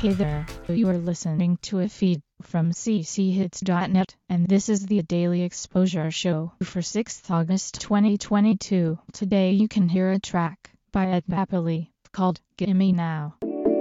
Hey there, you are listening to a feed from cchits.net, and this is the Daily Exposure Show for 6th August 2022. Today you can hear a track by Ed Napoli called Gimme Now.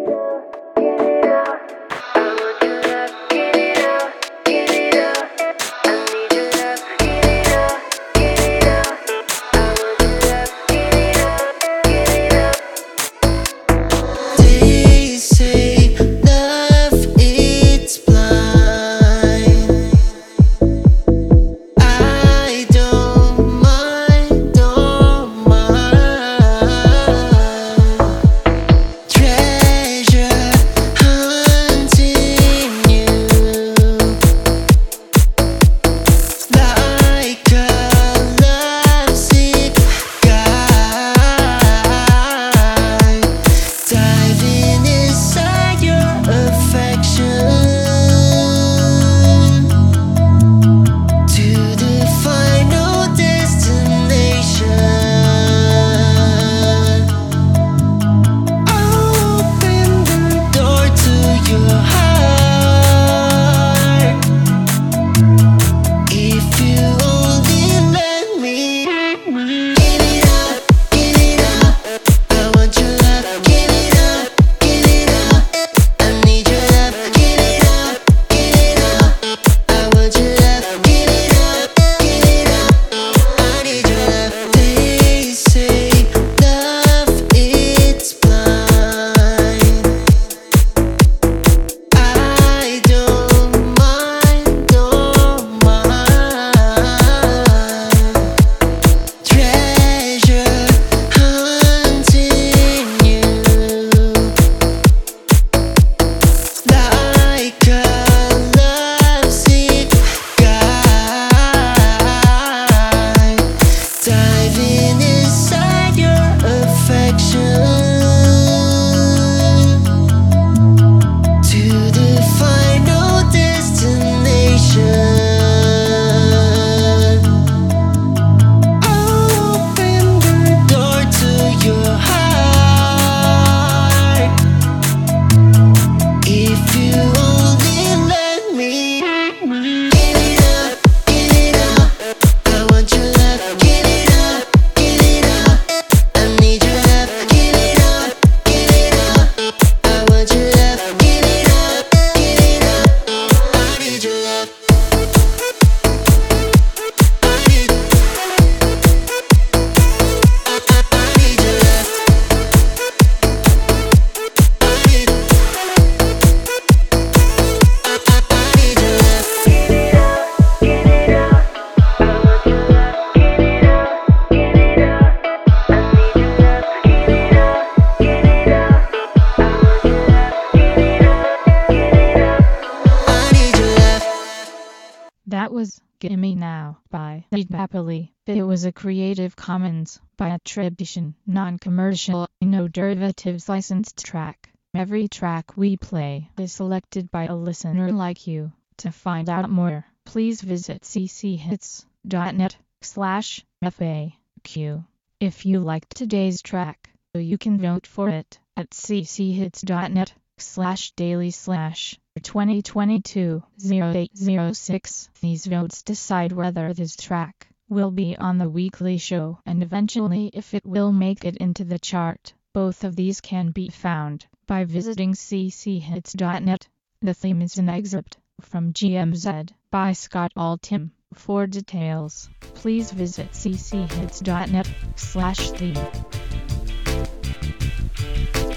That was Gimme Now by Ed Napoli. It was a Creative Commons by attribution, non-commercial, no derivatives licensed track. Every track we play is selected by a listener like you. To find out more, please visit cchits.net/FAQ. If you liked today's track, you can vote for it at cchits.net/daily/2022-0806. These votes decide whether this track will be on the weekly show and eventually if it will make it into the chart. Both of these can be found by visiting cchits.net. The theme is an excerpt from GMZ by Scott Altham. For details, please visit cchits.net/theme.